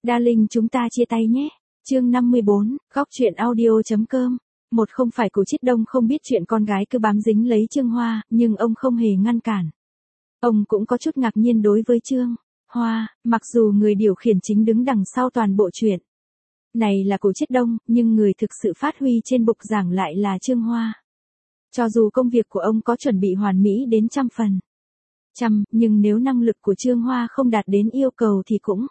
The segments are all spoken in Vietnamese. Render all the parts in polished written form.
Darling chúng ta chia tay nhé. Chương 54, góc truyện audio.com. Một không phải Cổ Chiết Đông không biết chuyện con gái cứ bám dính lấy Trương Hoa, nhưng ông không hề ngăn cản. Ông cũng có chút ngạc nhiên đối với Trương Hoa, mặc dù người điều khiển chính đứng đằng sau toàn bộ chuyện này là Cổ Chiết Đông, nhưng người thực sự phát huy trên bục giảng lại là Trương Hoa. Cho dù công việc của ông có chuẩn bị hoàn mỹ đến 100%, nhưng nếu năng lực của Trương Hoa không đạt đến yêu cầu thì cũng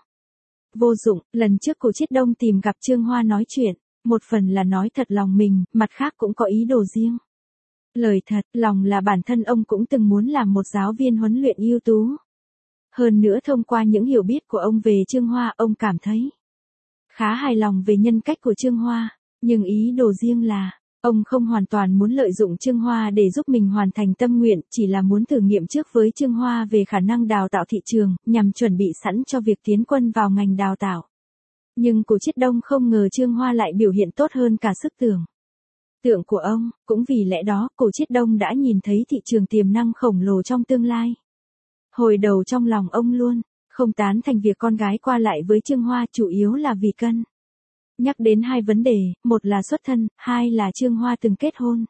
vô dụng. Lần trước Cổ Chiết Đông tìm gặp Trương Hoa nói chuyện, một phần là nói thật lòng mình, mặt khác cũng có ý đồ riêng. Lời thật lòng là bản thân ông cũng từng muốn làm một giáo viên huấn luyện ưu tú. Hơn nữa thông qua những hiểu biết của ông về Trương Hoa, ông cảm thấy khá hài lòng về nhân cách của Trương Hoa, nhưng ý đồ riêng là ông không hoàn toàn muốn lợi dụng Trương Hoa để giúp mình hoàn thành tâm nguyện, chỉ là muốn thử nghiệm trước với Trương Hoa về khả năng đào tạo thị trường, nhằm chuẩn bị sẵn cho việc tiến quân vào ngành đào tạo. Nhưng Cổ Chiết Đông không ngờ Trương Hoa lại biểu hiện tốt hơn cả sức tưởng tượng của ông, cũng vì lẽ đó Cổ Chiết Đông đã nhìn thấy thị trường tiềm năng khổng lồ trong tương lai. Hồi đầu trong lòng ông luôn không tán thành việc con gái qua lại với Trương Hoa, chủ yếu là vì cân nhắc đến hai vấn đề, một là xuất thân, hai là Trương Hoa từng kết hôn.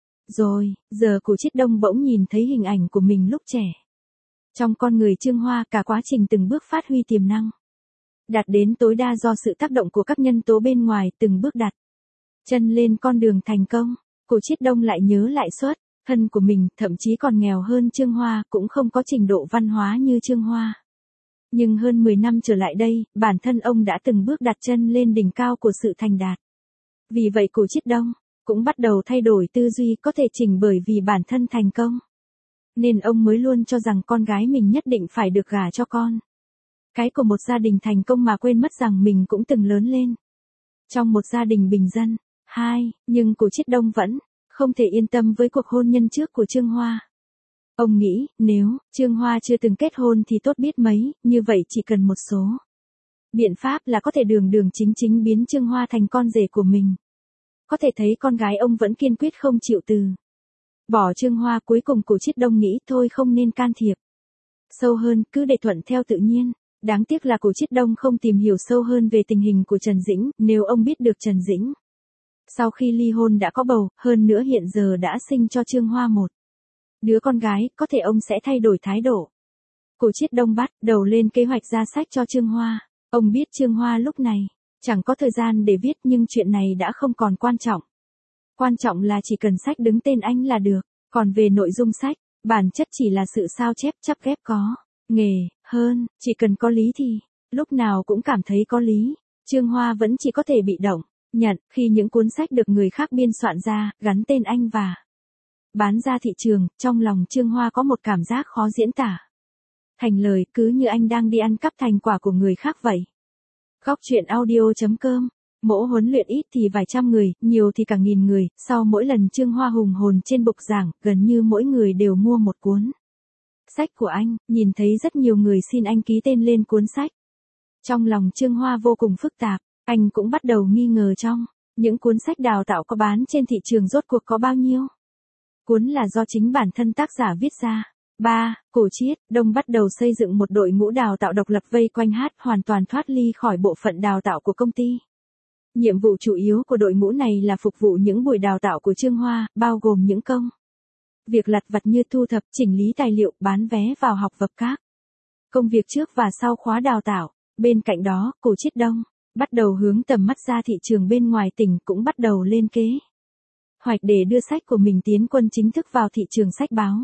Rồi, giờ Cổ Chiết Đông bỗng nhìn thấy hình ảnh của mình lúc trẻ. Trong con người Trương Hoa, cả quá trình từng bước phát huy tiềm năng đạt đến tối đa do sự tác động của các nhân tố bên ngoài, từng bước đặt chân lên con đường thành công. Cổ Chiết Đông lại nhớ lại xuất thân của mình, thậm chí còn nghèo hơn Trương Hoa, cũng không có trình độ văn hóa như Trương Hoa. Nhưng hơn 10 năm trở lại đây, bản thân ông đã từng bước đặt chân lên đỉnh cao của sự thành đạt. Vì vậy Cổ Chiết Đông cũng bắt đầu thay đổi tư duy, có thể chỉnh bởi vì bản thân thành công, nên ông mới luôn cho rằng con gái mình nhất định phải được gả cho con cái của một gia đình thành công, mà quên mất rằng mình cũng từng lớn lên trong một gia đình bình dân. Nhưng Cổ Chiết Đông vẫn không thể yên tâm với cuộc hôn nhân trước của Trương Hoa. Ông nghĩ, nếu Trương Hoa chưa từng kết hôn thì tốt biết mấy, như vậy chỉ cần một số biện pháp là có thể đường đường chính chính biến Trương Hoa thành con rể của mình. Có thể thấy con gái ông vẫn kiên quyết không chịu từ bỏ Trương Hoa. Cuối cùng Cổ Chiết Đông nghĩ thôi không nên can thiệp sâu hơn, cứ để thuận theo tự nhiên. Đáng tiếc là Cổ Chiết Đông không tìm hiểu sâu hơn về tình hình của Trần Dĩnh. Nếu ông biết được Trần Dĩnh sau khi ly hôn đã có bầu, hơn nữa hiện giờ đã sinh cho Trương Hoa một đứa con gái, có thể ông sẽ thay đổi thái độ. Cổ Chiết Đông bắt đầu lên kế hoạch ra sách cho Trương Hoa. Ông biết Trương Hoa lúc này chẳng có thời gian để viết, nhưng chuyện này đã không còn quan trọng. Quan trọng là chỉ cần sách đứng tên anh là được. Còn về nội dung sách, bản chất chỉ là sự sao chép chắp ghép có nghề hơn, chỉ cần có lý thì lúc nào cũng cảm thấy có lý. Trương Hoa vẫn chỉ có thể bị động nhận khi những cuốn sách được người khác biên soạn ra, gắn tên anh và bán ra thị trường. Trong lòng Trương Hoa có một cảm giác khó diễn tả thành lời, cứ như anh đang đi ăn cắp thành quả của người khác vậy. Góc truyện audio.com. Mỗi huấn luyện ít thì vài trăm người, nhiều thì cả nghìn người. Sau mỗi lần Trương Hoa hùng hồn trên bục giảng, gần như mỗi người đều mua một cuốn sách của anh. Nhìn thấy rất nhiều người xin anh ký tên lên cuốn sách, trong lòng Trương Hoa vô cùng phức tạp. Anh cũng bắt đầu nghi ngờ trong những cuốn sách đào tạo có bán trên thị trường rốt cuộc có bao nhiêu cuốn là do chính bản thân tác giả viết ra. Cổ Chiết Đông bắt đầu xây dựng một đội ngũ đào tạo độc lập vây quanh hoàn toàn thoát ly khỏi bộ phận đào tạo của công ty. Nhiệm vụ chủ yếu của đội ngũ này là phục vụ những buổi đào tạo của Trương Hoa, bao gồm những công việc lặt vặt như thu thập, chỉnh lý tài liệu, bán vé vào học vập các công việc trước và sau khóa đào tạo. Bên cạnh đó, Cổ Chiết Đông bắt đầu hướng tầm mắt ra thị trường bên ngoài tỉnh, cũng bắt đầu lên kế hoạch để đưa sách của mình tiến quân chính thức vào thị trường sách báo.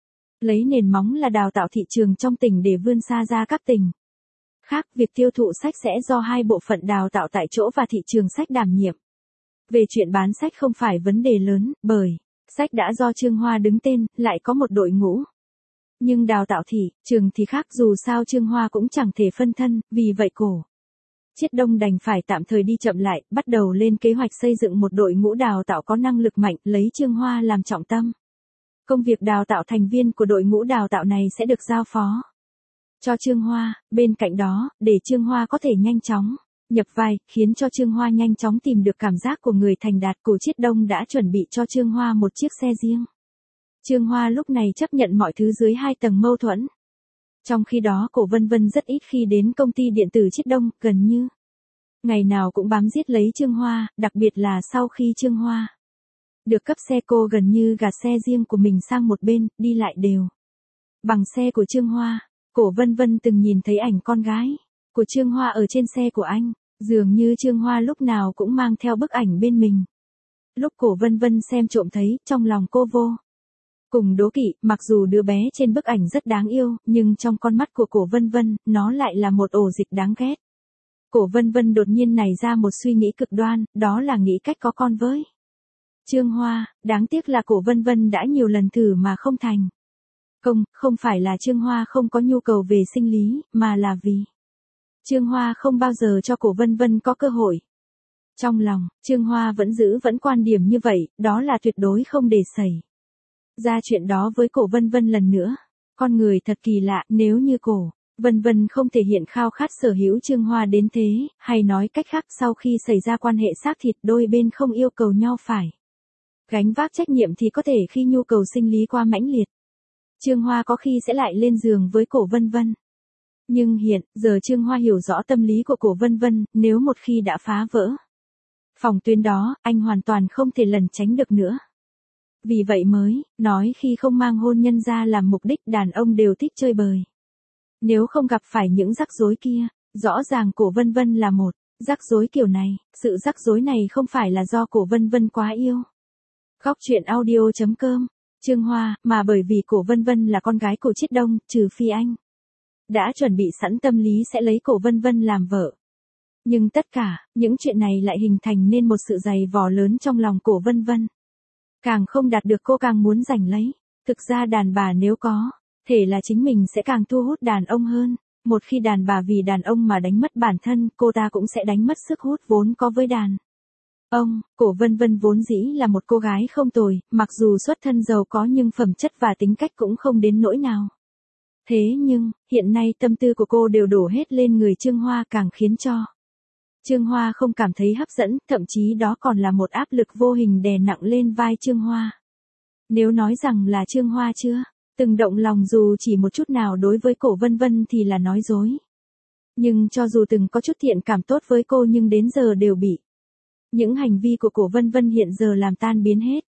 Lấy nền móng là đào tạo thị trường trong tỉnh để vươn xa ra các tỉnh khác. Việc tiêu thụ sách sẽ do hai bộ phận đào tạo tại chỗ và thị trường sách đảm nhiệm. Về chuyện bán sách không phải vấn đề lớn, bởi sách đã do Trương Hoa đứng tên, lại có một đội ngũ. Nhưng đào tạo thị trường thì khác, dù sao Trương Hoa cũng chẳng thể phân thân, vì vậy Cổ Chiết Đông đành phải tạm thời đi chậm lại, bắt đầu lên kế hoạch xây dựng một đội ngũ đào tạo có năng lực mạnh, lấy Trương Hoa làm trọng tâm. Công việc đào tạo thành viên của đội ngũ đào tạo này sẽ được giao phó cho Trương Hoa. Bên cạnh đó, để Trương Hoa có thể nhanh chóng nhập vai, khiến cho Trương Hoa nhanh chóng tìm được cảm giác của người thành đạt, Cổ Chiết Đông đã chuẩn bị cho Trương Hoa một chiếc xe riêng. Trương Hoa lúc này chấp nhận mọi thứ dưới hai tầng mâu thuẫn. Trong khi đó Cổ Vân Vân rất ít khi đến công ty điện tử Chiết Đông, gần như ngày nào cũng bám giết lấy Trương Hoa, đặc biệt là sau khi Trương Hoa được cấp xe, cô gần như gạt xe riêng của mình sang một bên, đi lại đều bằng xe của Trương Hoa. Cổ Vân Vân từng nhìn thấy ảnh con gái của Trương Hoa ở trên xe của anh, dường như Trương Hoa lúc nào cũng mang theo bức ảnh bên mình. Lúc Cổ Vân Vân xem trộm thấy, trong lòng cô vô cùng đố kỵ, mặc dù đứa bé trên bức ảnh rất đáng yêu, nhưng trong con mắt của Cổ Vân Vân, nó lại là một ổ dịch đáng ghét. Cổ Vân Vân đột nhiên nảy ra một suy nghĩ cực đoan, đó là nghĩ cách có con với Trương Hoa, đáng tiếc là Cổ Vân Vân đã nhiều lần thử mà không thành công, không phải là Trương Hoa không có nhu cầu về sinh lý, mà là vì Trương Hoa không bao giờ cho Cổ Vân Vân có cơ hội. Trong lòng, Trương Hoa vẫn giữ quan điểm như vậy, đó là tuyệt đối không để xảy ra chuyện đó với Cổ Vân Vân lần nữa. Con người thật kỳ lạ, nếu như Cổ Vân Vân không thể hiện khao khát sở hữu Trương Hoa đến thế, hay nói cách khác sau khi xảy ra quan hệ xác thịt đôi bên không yêu cầu nhau phải gánh vác trách nhiệm thì có thể khi nhu cầu sinh lý quá mãnh liệt, Trương Hoa có khi sẽ lại lên giường với Cổ Vân Vân. Nhưng hiện giờ Trương Hoa hiểu rõ tâm lý của Cổ Vân Vân, nếu một khi đã phá vỡ phòng tuyến đó, anh hoàn toàn không thể lẩn tránh được nữa. Vì vậy mới nói khi không mang hôn nhân ra làm mục đích, đàn ông đều thích chơi bời. Nếu không gặp phải những rắc rối kia, rõ ràng Cổ Vân Vân là một rắc rối kiểu này, sự rắc rối này không phải là do Cổ Vân Vân quá yêu Góc truyện audio.com Trương Hoa, mà bởi vì Cổ Vân Vân là con gái của Chiết Đông, trừ phi anh đã chuẩn bị sẵn tâm lý sẽ lấy Cổ Vân Vân làm vợ. Nhưng tất cả những chuyện này lại hình thành nên một sự dày vò lớn trong lòng Cổ Vân Vân. Càng không đạt được cô càng muốn giành lấy. Thực ra đàn bà nếu có thể là chính mình sẽ càng thu hút đàn ông hơn. Một khi đàn bà vì đàn ông mà đánh mất bản thân, cô ta cũng sẽ đánh mất sức hút vốn có với đàn ông. Cổ Vân Vân vốn dĩ là một cô gái không tồi, mặc dù xuất thân giàu có nhưng phẩm chất và tính cách cũng không đến nỗi nào. Thế nhưng, hiện nay tâm tư của cô đều đổ hết lên người Trương Hoa, càng khiến cho Trương Hoa không cảm thấy hấp dẫn, thậm chí đó còn là một áp lực vô hình đè nặng lên vai Trương Hoa. Nếu nói rằng là Trương Hoa chưa từng động lòng dù chỉ một chút nào đối với Cổ Vân Vân thì là nói dối. Nhưng cho dù từng có chút thiện cảm tốt với cô nhưng đến giờ đều bị những hành vi của Cổ Vân Vân hiện giờ làm tan biến hết.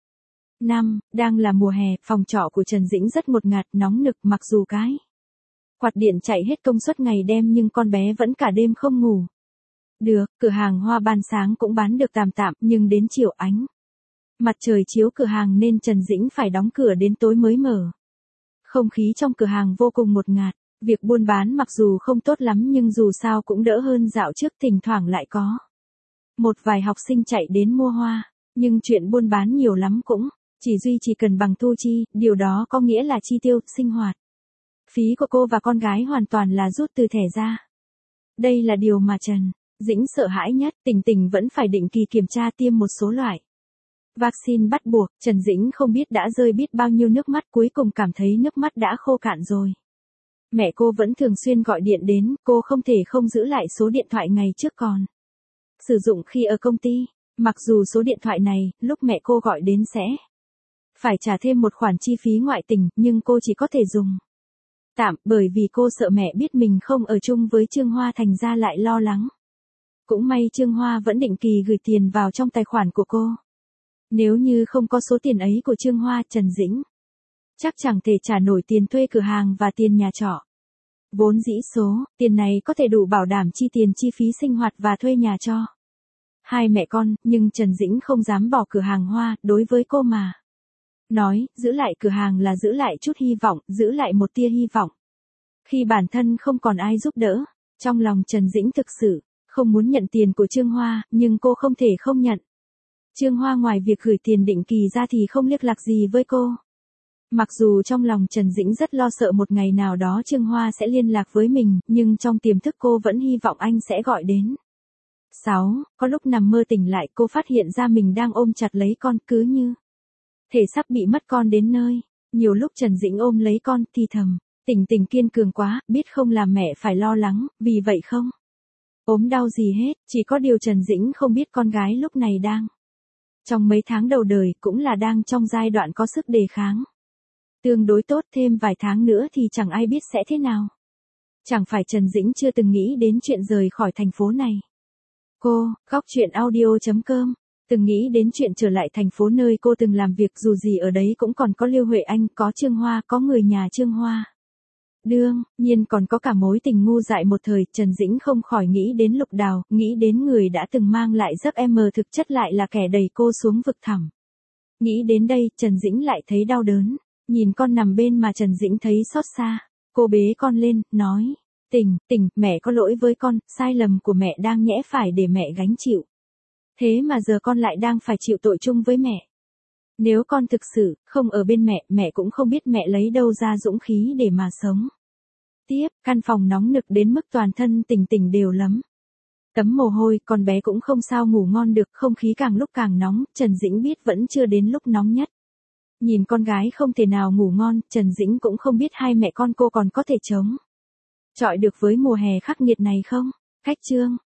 Đang là mùa hè, phòng trọ của Trần Dĩnh rất ngột ngạt, nóng nực, mặc dù cái quạt điện chạy hết công suất ngày đêm nhưng con bé vẫn cả đêm không ngủ được. Cửa hàng hoa ban sáng cũng bán được tạm tạm, nhưng đến chiều ánh mặt trời chiếu cửa hàng nên Trần Dĩnh phải đóng cửa đến tối mới mở. Không khí trong cửa hàng vô cùng ngột ngạt. Việc buôn bán mặc dù không tốt lắm nhưng dù sao cũng đỡ hơn dạo trước, thỉnh thoảng lại có một vài học sinh chạy đến mua hoa. Nhưng chuyện buôn bán nhiều lắm cũng chỉ duy trì cần bằng thu chi, điều đó có nghĩa là chi tiêu, sinh hoạt phí của cô và con gái hoàn toàn là rút từ thẻ ra. Đây là điều mà Trần Dĩnh sợ hãi nhất. Tình vẫn phải định kỳ kiểm tra tiêm một số loại vaccine bắt buộc. Trần Dĩnh không biết đã rơi biết bao nhiêu nước mắt, cuối cùng cảm thấy nước mắt đã khô cạn rồi. Mẹ cô vẫn thường xuyên gọi điện đến, cô không thể không giữ lại số điện thoại ngày trước còn sử dụng khi ở công ty. Mặc dù số điện thoại này, lúc mẹ cô gọi đến sẽ phải trả thêm một khoản chi phí ngoại tình, nhưng cô chỉ có thể dùng tạm, bởi vì cô sợ mẹ biết mình không ở chung với Trương Hoa thành ra lại lo lắng. Cũng may Trương Hoa vẫn định kỳ gửi tiền vào trong tài khoản của cô. Nếu như không có số tiền ấy của Trương Hoa, Trần Dĩnh chắc chẳng thể trả nổi tiền thuê cửa hàng và tiền nhà trọ. Vốn dĩ số tiền này có thể đủ bảo đảm chi tiền chi phí sinh hoạt và thuê nhà cho hai mẹ con, nhưng Trần Dĩnh không dám bỏ cửa hàng hoa. Đối với cô mà nói, giữ lại cửa hàng là giữ lại chút hy vọng, giữ lại một tia hy vọng khi bản thân không còn ai giúp đỡ. Trong lòng Trần Dĩnh thực sự không muốn nhận tiền của Trương Hoa, nhưng cô không thể không nhận. Trương Hoa ngoài việc gửi tiền định kỳ ra thì không liên lạc gì với cô. Mặc dù trong lòng Trần Dĩnh rất lo sợ một ngày nào đó Trương Hoa sẽ liên lạc với mình, nhưng trong tiềm thức cô vẫn hy vọng anh sẽ gọi đến. 6. Có lúc nằm mơ tỉnh lại cô phát hiện ra mình đang ôm chặt lấy con, cứ như thể sắp bị mất con đến nơi. Nhiều lúc Trần Dĩnh ôm lấy con thì thầm, Tình kiên cường quá, biết không làm mẹ phải lo lắng, vì vậy không ốm đau gì hết. Chỉ có điều Trần Dĩnh không biết con gái lúc này đang trong mấy tháng đầu đời, cũng là đang trong giai đoạn có sức đề kháng tương đối tốt, thêm vài tháng nữa thì chẳng ai biết sẽ thế nào. Chẳng phải Trần Dĩnh chưa từng nghĩ đến chuyện rời khỏi thành phố này. Cô, góc chuyện audio.com, từng nghĩ đến chuyện trở lại thành phố nơi cô từng làm việc, dù gì ở đấy cũng còn có Lưu Huệ Anh, có Trương Hoa, có người nhà Trương Hoa. Đương nhiên còn có cả mối tình ngu dại một thời. Trần Dĩnh không khỏi nghĩ đến Lục Đào, nghĩ đến người đã từng mang lại giấc mơ, thực chất lại là kẻ đẩy cô xuống vực thẳm. Nghĩ đến đây, Trần Dĩnh lại thấy đau đớn. Nhìn con nằm bên mà Trần Dĩnh thấy xót xa. Cô bế con lên, nói, Tình, mẹ có lỗi với con, sai lầm của mẹ đang nhẽ phải để mẹ gánh chịu. Thế mà giờ con lại đang phải chịu tội chung với mẹ. Nếu con thực sự không ở bên mẹ, mẹ cũng không biết mẹ lấy đâu ra dũng khí để mà sống. Tiếp, căn phòng nóng nực đến mức toàn thân Tình đều lấm tấm mồ hôi, con bé cũng không sao ngủ ngon được, không khí càng lúc càng nóng. Trần Dĩnh biết vẫn chưa đến lúc nóng nhất. Nhìn con gái không thể nào ngủ ngon, Trần Dĩnh cũng không biết hai mẹ con cô còn có thể chống chọi được với mùa hè khắc nghiệt này không. Cách chương